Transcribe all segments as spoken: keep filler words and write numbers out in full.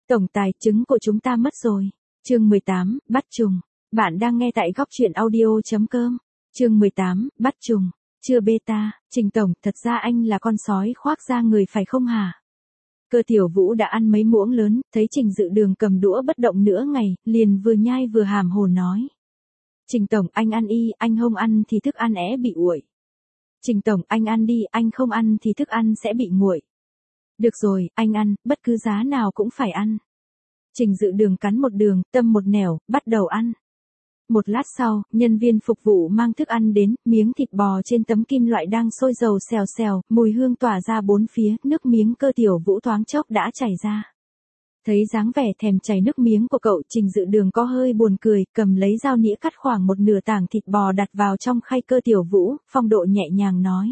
Tổng tài, trứng của chúng ta mất rồi. Chương mười tám, bắt trùng. Bạn đang nghe tại góc truyện audio.com. Chương mười tám, bắt trùng. Chưa beta, Trình Tổng, thật ra anh là con sói khoác da người phải không hả? Cơ Tiểu Vũ đã ăn mấy muỗng lớn, thấy Trình Dự Đường cầm đũa bất động nửa ngày, liền vừa nhai vừa hàm hồ nói. Trình Tổng, anh ăn y, anh không ăn thì thức ăn é bị uội. Trình Tổng, anh ăn đi, anh không ăn thì thức ăn sẽ bị nguội. Được rồi, anh ăn, bất cứ giá nào cũng phải ăn. Trình Dự Đường cắn một đường, tâm một nẻo, bắt đầu ăn. Một lát sau, nhân viên phục vụ mang thức ăn đến, miếng thịt bò trên tấm kim loại đang sôi dầu xèo xèo, mùi hương tỏa ra bốn phía, nước miếng Cơ Tiểu Vũ thoáng chốc đã chảy ra. Thấy dáng vẻ thèm chảy nước miếng của cậu, Trình Dự Đường có hơi buồn cười, cầm lấy dao nĩa cắt khoảng một nửa tảng thịt bò đặt vào trong khay Cơ Tiểu Vũ, phong độ nhẹ nhàng nói.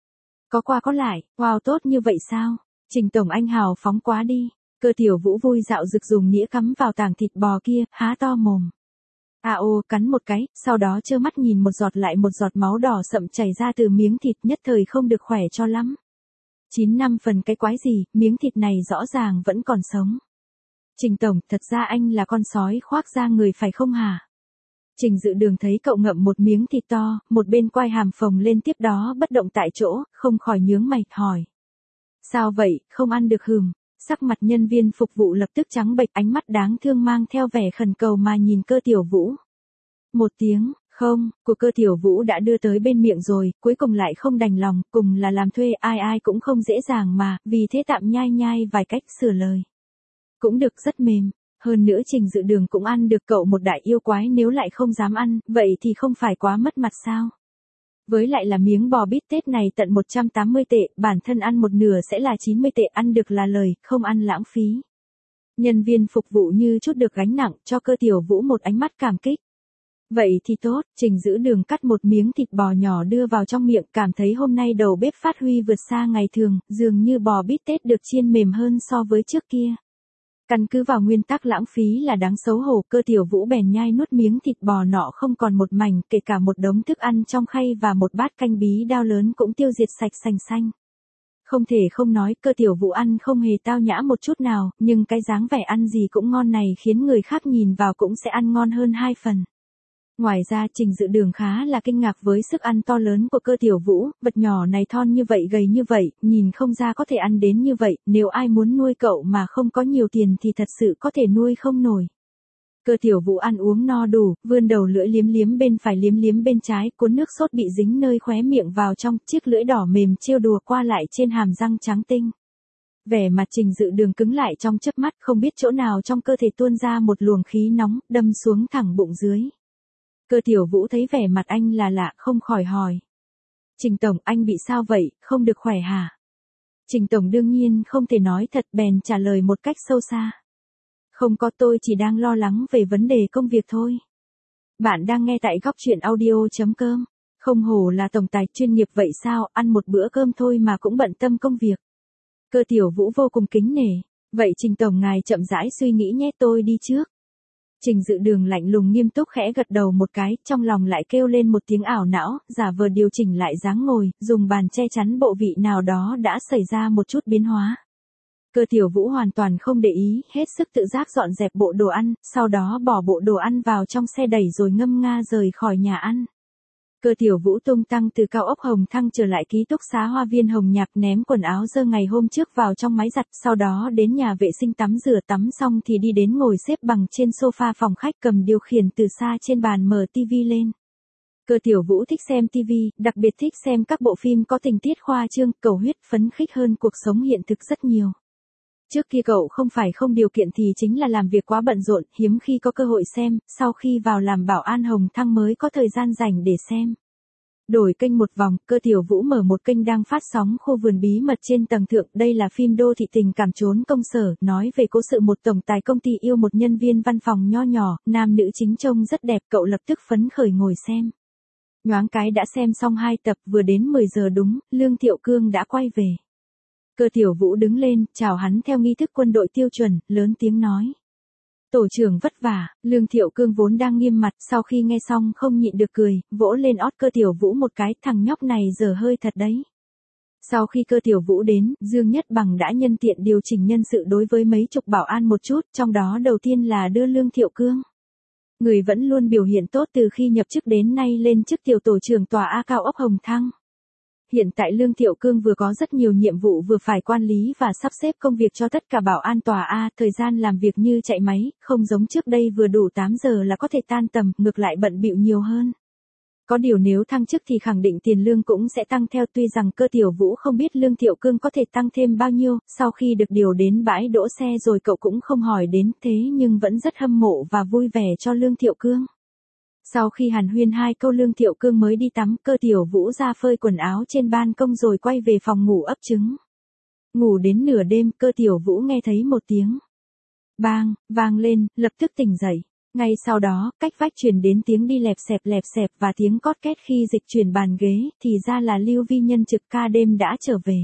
Có qua có lại, wow, tốt như vậy sao? Trình Tổng, anh hào phóng quá đi. Cơ Tiểu Vũ vui dạo rực dùng nĩa cắm vào tảng thịt bò kia, há to mồm. À ô, cắn một cái, sau đó trơ mắt nhìn một giọt lại một giọt máu đỏ sậm chảy ra từ miếng thịt, nhất thời không được khỏe cho lắm. Chín năm phần cái quái gì, miếng thịt này rõ ràng vẫn còn sống. Trình Tổng, thật ra anh là con sói khoác da người phải không hả? Trình Dự Đường thấy cậu ngậm một miếng thịt to, một bên quai hàm phồng lên tiếp đó bất động tại chỗ, không khỏi nhướng mày, hỏi. Sao vậy, không ăn được hừm? Sắc mặt nhân viên phục vụ lập tức trắng bệch, ánh mắt đáng thương mang theo vẻ khẩn cầu mà nhìn Cơ Tiểu Vũ. Một tiếng, không, của Cơ Tiểu Vũ đã đưa tới bên miệng rồi, cuối cùng lại không đành lòng, cùng là làm thuê ai ai cũng không dễ dàng mà, vì thế tạm nhai nhai vài cách sửa lời. Cũng được, rất mềm, hơn nữa Trình Dự Đường cũng ăn được, cậu một đại yêu quái nếu lại không dám ăn, vậy thì không phải quá mất mặt sao? Với lại là miếng bò bít tết này tận một trăm tám mươi tệ, bản thân ăn một nửa sẽ là chín mươi tệ, ăn được là lời, không ăn lãng phí. Nhân viên phục vụ như chút được gánh nặng, cho Cơ Tiểu Vũ một ánh mắt cảm kích. Vậy thì tốt, Trình Dự Đường cắt một miếng thịt bò nhỏ đưa vào trong miệng, cảm thấy hôm nay đầu bếp phát huy vượt xa ngày thường, dường như bò bít tết được chiên mềm hơn so với trước kia. Căn cứ vào nguyên tắc lãng phí là đáng xấu hổ, Cơ Tiểu Vũ bèn nhai nuốt miếng thịt bò nọ không còn một mảnh, kể cả một đống thức ăn trong khay và một bát canh bí đao lớn cũng tiêu diệt sạch sành xanh. Không thể không nói, Cơ Tiểu Vũ ăn không hề tao nhã một chút nào, nhưng cái dáng vẻ ăn gì cũng ngon này khiến người khác nhìn vào cũng sẽ ăn ngon hơn hai phần. Ngoài ra Trình Dự Đường khá là kinh ngạc với sức ăn to lớn của Cơ Tiểu Vũ, vật nhỏ này thon như vậy gầy như vậy, nhìn không ra có thể ăn đến như vậy, nếu ai muốn nuôi cậu mà không có nhiều tiền thì thật sự có thể nuôi không nổi. Cơ Tiểu Vũ ăn uống no đủ, vươn đầu lưỡi liếm liếm bên phải liếm liếm bên trái, cuốn nước sốt bị dính nơi khóe miệng vào trong, chiếc lưỡi đỏ mềm trêu đùa qua lại trên hàm răng trắng tinh. Vẻ mặt Trình Dự Đường cứng lại trong chớp mắt, không biết chỗ nào trong cơ thể tuôn ra một luồng khí nóng, đâm xuống thẳng bụng dưới. Cơ Tiểu Vũ thấy vẻ mặt anh là lạ, không khỏi hỏi. Trình Tổng, anh bị sao vậy, không được khỏe hả? Trình Tổng đương nhiên không thể nói thật, bèn trả lời một cách sâu xa. Không có, tôi chỉ đang lo lắng về vấn đề công việc thôi. Bạn đang nghe tại góc truyện audio.com. Không hổ là tổng tài chuyên nghiệp vậy sao, ăn một bữa cơm thôi mà cũng bận tâm công việc. Cơ Tiểu Vũ vô cùng kính nể. Vậy Trình Tổng ngài chậm rãi suy nghĩ nhé, tôi đi trước. Trình Dự Đường lạnh lùng nghiêm túc khẽ gật đầu một cái, trong lòng lại kêu lên một tiếng ảo não, giả vờ điều chỉnh lại dáng ngồi, dùng bàn che chắn bộ vị nào đó đã xảy ra một chút biến hóa. Cơ Tiểu Vũ hoàn toàn không để ý, hết sức tự giác dọn dẹp bộ đồ ăn, sau đó bỏ bộ đồ ăn vào trong xe đẩy rồi ngâm nga rời khỏi nhà ăn. Cơ Tiểu Vũ tung tăng từ cao ốc Hồng Thăng trở lại ký túc xá Hoa Viên Hồng Nhạc, ném quần áo dơ ngày hôm trước vào trong máy giặt, sau đó đến nhà vệ sinh tắm rửa, tắm xong thì đi đến ngồi xếp bằng trên sofa phòng khách, cầm điều khiển từ xa trên bàn mở tivi lên. Cơ Tiểu Vũ thích xem tivi, đặc biệt thích xem các bộ phim có tình tiết khoa trương, cầu huyết, phấn khích hơn cuộc sống hiện thực rất nhiều. Trước kia cậu không phải không điều kiện thì chính là làm việc quá bận rộn, hiếm khi có cơ hội xem, sau khi vào làm bảo an Hồng Thăng mới có thời gian rảnh để xem. Đổi kênh một vòng, Cơ Tiểu Vũ mở một kênh đang phát sóng Khu vườn bí mật trên tầng thượng, đây là phim đô thị tình cảm trốn công sở, nói về cố sự một tổng tài công ty yêu một nhân viên văn phòng nho nhỏ, nam nữ chính trông rất đẹp, cậu lập tức phấn khởi ngồi xem. Nhoáng cái đã xem xong hai tập, vừa đến mười giờ đúng, Lương Thiệu Cương đã quay về. Cơ Tiểu Vũ đứng lên, chào hắn theo nghi thức quân đội tiêu chuẩn, lớn tiếng nói. Tổ trưởng vất vả, Lương Thiệu Cương vốn đang nghiêm mặt, sau khi nghe xong không nhịn được cười, vỗ lên ót Cơ Tiểu Vũ một cái, thằng nhóc này dở hơi thật đấy. Sau khi Cơ Tiểu Vũ đến, Dương Nhất Bằng đã nhân tiện điều chỉnh nhân sự đối với mấy chục bảo an một chút, trong đó đầu tiên là đưa Lương Thiệu Cương. Người vẫn luôn biểu hiện tốt từ khi nhập chức đến nay lên chức tiểu tổ trưởng tòa A cao ốc Hồng Thăng. Hiện tại Lương Thiệu Cương vừa có rất nhiều nhiệm vụ vừa phải quản lý và sắp xếp công việc cho tất cả bảo an tòa A, thời gian làm việc như chạy máy, không giống trước đây vừa đủ tám giờ là có thể tan tầm, ngược lại bận bịu nhiều hơn. Có điều nếu thăng chức thì khẳng định tiền lương cũng sẽ tăng theo, tuy rằng Cơ Tiểu Vũ không biết Lương Thiệu Cương có thể tăng thêm bao nhiêu, sau khi được điều đến bãi đỗ xe rồi cậu cũng không hỏi đến, thế nhưng vẫn rất hâm mộ và vui vẻ cho Lương Thiệu Cương. Sau khi hàn huyên hai câu Lương Thiệu Cương mới đi tắm, Cơ Tiểu Vũ ra phơi quần áo trên ban công rồi quay về phòng ngủ ấp trứng. Ngủ đến nửa đêm, Cơ Tiểu Vũ nghe thấy một tiếng bang, vang lên, lập tức tỉnh dậy. Ngay sau đó, cách vách truyền đến tiếng đi lẹp xẹp lẹp xẹp và tiếng cót két khi dịch chuyển bàn ghế, thì ra là Lưu Vi Nhân trực ca đêm đã trở về.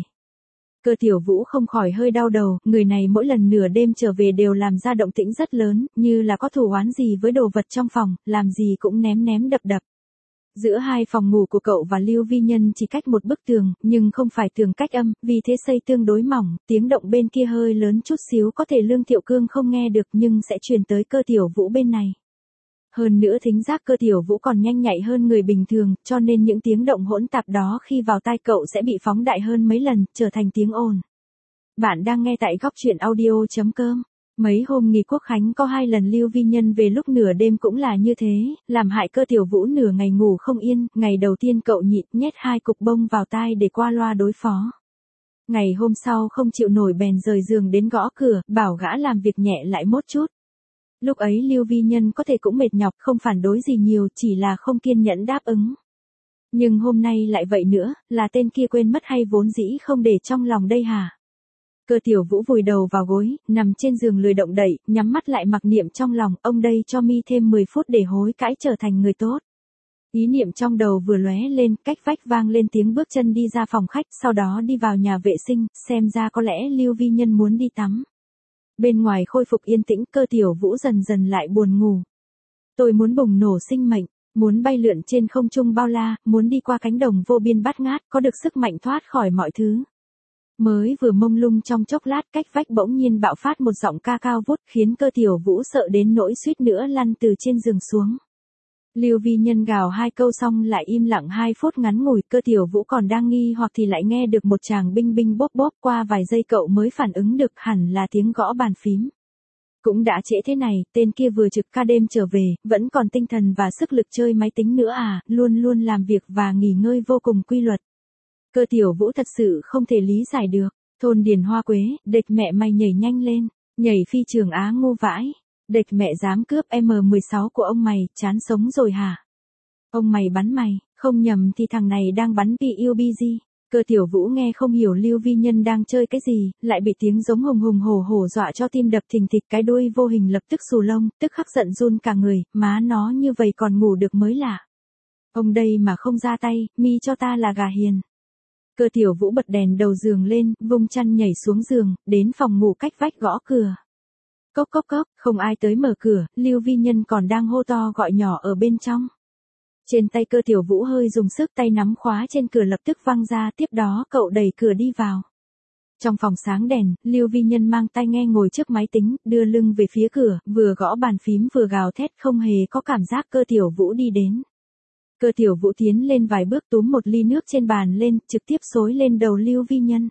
Cơ Tiểu Vũ không khỏi hơi đau đầu, người này mỗi lần nửa đêm trở về đều làm ra động tĩnh rất lớn, như là có thù oán gì với đồ vật trong phòng, làm gì cũng ném ném đập đập. Giữa hai phòng ngủ của cậu và Lưu Vi Nhân chỉ cách một bức tường, nhưng không phải tường cách âm, vì thế xây tương đối mỏng, tiếng động bên kia hơi lớn chút xíu có thể Lương Thiệu Cương không nghe được nhưng sẽ truyền tới Cơ Tiểu Vũ bên này. Hơn nữa thính giác Cơ Tiểu Vũ còn nhanh nhạy hơn người bình thường, cho nên những tiếng động hỗn tạp đó khi vào tai cậu sẽ bị phóng đại hơn mấy lần, trở thành tiếng ồn. Bạn đang nghe tại góc truyện audio chấm com. Mấy hôm nghỉ Quốc khánh có hai lần Lưu Vi Nhân về lúc nửa đêm cũng là như thế, làm hại Cơ Tiểu Vũ nửa ngày ngủ không yên, ngày đầu tiên cậu nhịn nhét hai cục bông vào tai để qua loa đối phó. Ngày hôm sau không chịu nổi bèn rời giường đến gõ cửa, bảo gã làm việc nhẹ lại một chút. Lúc ấy Lưu Vi Nhân có thể cũng mệt nhọc, không phản đối gì nhiều, chỉ là không kiên nhẫn đáp ứng. Nhưng hôm nay lại vậy nữa, là tên kia quên mất hay vốn dĩ không để trong lòng đây hả? Cơ Tiểu Vũ vùi đầu vào gối, nằm trên giường lười động đậy, nhắm mắt lại mặc niệm trong lòng, ông đây cho mi thêm mười phút để hối cải trở thành người tốt. Ý niệm trong đầu vừa lóe lên, cách vách vang lên tiếng bước chân đi ra phòng khách, sau đó đi vào nhà vệ sinh, xem ra có lẽ Lưu Vi Nhân muốn đi tắm. Bên ngoài khôi phục yên tĩnh, Cơ Tiểu Vũ dần dần lại buồn ngủ. Tôi muốn bùng nổ sinh mệnh, muốn bay lượn trên không trung bao la, muốn đi qua cánh đồng vô biên bát ngát, có được sức mạnh thoát khỏi mọi thứ. Mới vừa mông lung trong chốc lát, cách vách bỗng nhiên bạo phát một giọng ca cao vút, khiến Cơ Tiểu Vũ sợ đến nỗi suýt nữa lăn từ trên giường xuống. Lưu Vi Nhân gào hai câu xong lại im lặng hai phút ngắn ngủi, Cơ Tiểu Vũ còn đang nghi hoặc thì lại nghe được một tràng binh binh bốp bốp, qua vài giây cậu mới phản ứng được hẳn là tiếng gõ bàn phím. Cũng đã trễ thế này, tên kia vừa trực ca đêm trở về, vẫn còn tinh thần và sức lực chơi máy tính nữa à, luôn luôn làm việc và nghỉ ngơi vô cùng quy luật. Cơ Tiểu Vũ thật sự không thể lý giải được. Thôn Điền Hoa Quế, địch mẹ mày nhảy nhanh lên, nhảy phi trường Á ngu vãi. Địch mẹ dám cướp em mười sáu của ông mày, chán sống rồi hả? Ông mày bắn mày, không nhầm thì thằng này đang bắn pê u bê giê. Cơ Tiểu Vũ nghe không hiểu Lưu Vi Nhân đang chơi cái gì, lại bị tiếng giống hùng hùng hổ hổ dọa cho tim đập thình thịch, cái đuôi vô hình lập tức xù lông, tức khắc giận run cả người, má nó như vậy còn ngủ được mới lạ. Ông đây mà không ra tay, mi cho ta là gà hiền. Cơ Tiểu Vũ bật đèn đầu giường lên, vung chăn nhảy xuống giường, đến phòng ngủ cách vách gõ cửa. Cốc cốc cốc, không ai tới mở cửa, Lưu Vi Nhân còn đang hô to gọi nhỏ ở bên trong. Trên tay Cơ Tiểu Vũ hơi dùng sức, tay nắm khóa trên cửa lập tức văng ra, tiếp đó cậu đẩy cửa đi vào. Trong phòng sáng đèn, Lưu Vi Nhân mang tai nghe ngồi trước máy tính, đưa lưng về phía cửa, vừa gõ bàn phím vừa gào thét, không hề có cảm giác Cơ Tiểu Vũ đi đến. Cơ Tiểu Vũ tiến lên vài bước túm một ly nước trên bàn lên, trực tiếp xối lên đầu Lưu Vi Nhân.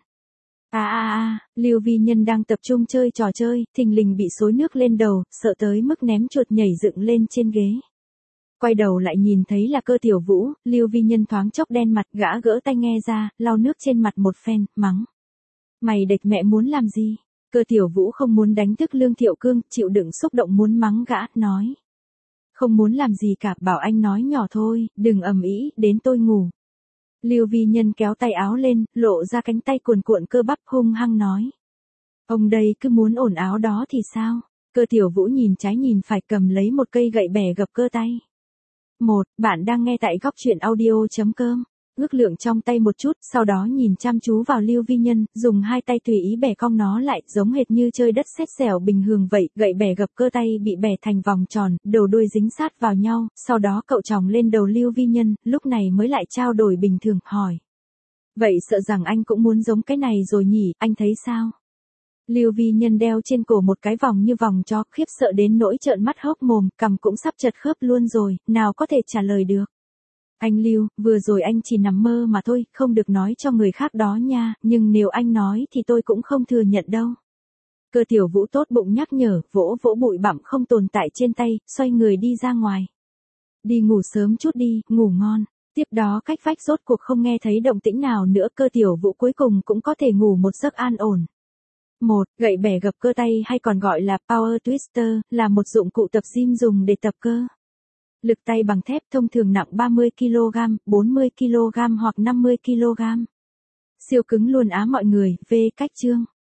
À à à, Lưu Vi Nhân đang tập trung chơi trò chơi, thình lình bị xối nước lên đầu, sợ tới mức ném chuột nhảy dựng lên trên ghế. Quay đầu lại nhìn thấy là Cơ Tiểu Vũ, Lưu Vi Nhân thoáng chốc đen mặt, gã gỡ tai nghe ra, lau nước trên mặt một phen, mắng. Mày địch mẹ muốn làm gì? Cơ Tiểu Vũ không muốn đánh thức Lương Thiệu Cương, chịu đựng xúc động muốn mắng gã, nói. Không muốn làm gì cả, bảo anh nói nhỏ thôi, đừng ầm ĩ, đến tôi ngủ. Lưu Vi Nhân kéo tay áo lên, lộ ra cánh tay cuồn cuộn cơ bắp, hung hăng nói. Ông đây cứ muốn ổn áo đó thì sao? Cơ Tiểu Vũ nhìn trái nhìn phải, cầm lấy một cây gậy bẻ gập cơ tay. Một, bạn đang nghe tại góc truyện audio chấm com. Ước lượng trong tay một chút, sau đó nhìn chăm chú vào Lưu Vi Nhân, dùng hai tay tùy ý bẻ cong nó lại, giống hệt như chơi đất sét sẻo bình thường vậy, gậy bẻ gập cơ tay bị bẻ thành vòng tròn, đầu đuôi dính sát vào nhau, sau đó cậu chòng lên đầu Lưu Vi Nhân, lúc này mới lại trao đổi bình thường, hỏi. Vậy sợ rằng anh cũng muốn giống cái này rồi nhỉ, anh thấy sao? Lưu Vi Nhân đeo trên cổ một cái vòng như vòng chó, khiếp sợ đến nỗi trợn mắt hốc mồm, cằm cũng sắp chật khớp luôn rồi, nào có thể trả lời được. Anh Lưu, vừa rồi anh chỉ nằm mơ mà thôi, không được nói cho người khác đó nha, nhưng nếu anh nói thì tôi cũng không thừa nhận đâu. Cơ Tiểu Vũ tốt bụng nhắc nhở, vỗ vỗ bụi bặm không tồn tại trên tay, xoay người đi ra ngoài. Đi ngủ sớm chút đi, ngủ ngon. Tiếp đó cách vách rốt cuộc không nghe thấy động tĩnh nào nữa, Cơ Tiểu Vũ cuối cùng cũng có thể ngủ một giấc an ổn. một. Gậy bẻ gập cơ tay hay còn gọi là Power Twister, là một dụng cụ tập gym dùng để tập cơ. Lực tay bằng thép thông thường nặng ba mươi ki lô gam, bốn mươi ki lô gam hoặc năm mươi ki lô gam. Siêu cứng luôn á mọi người, về cách chương.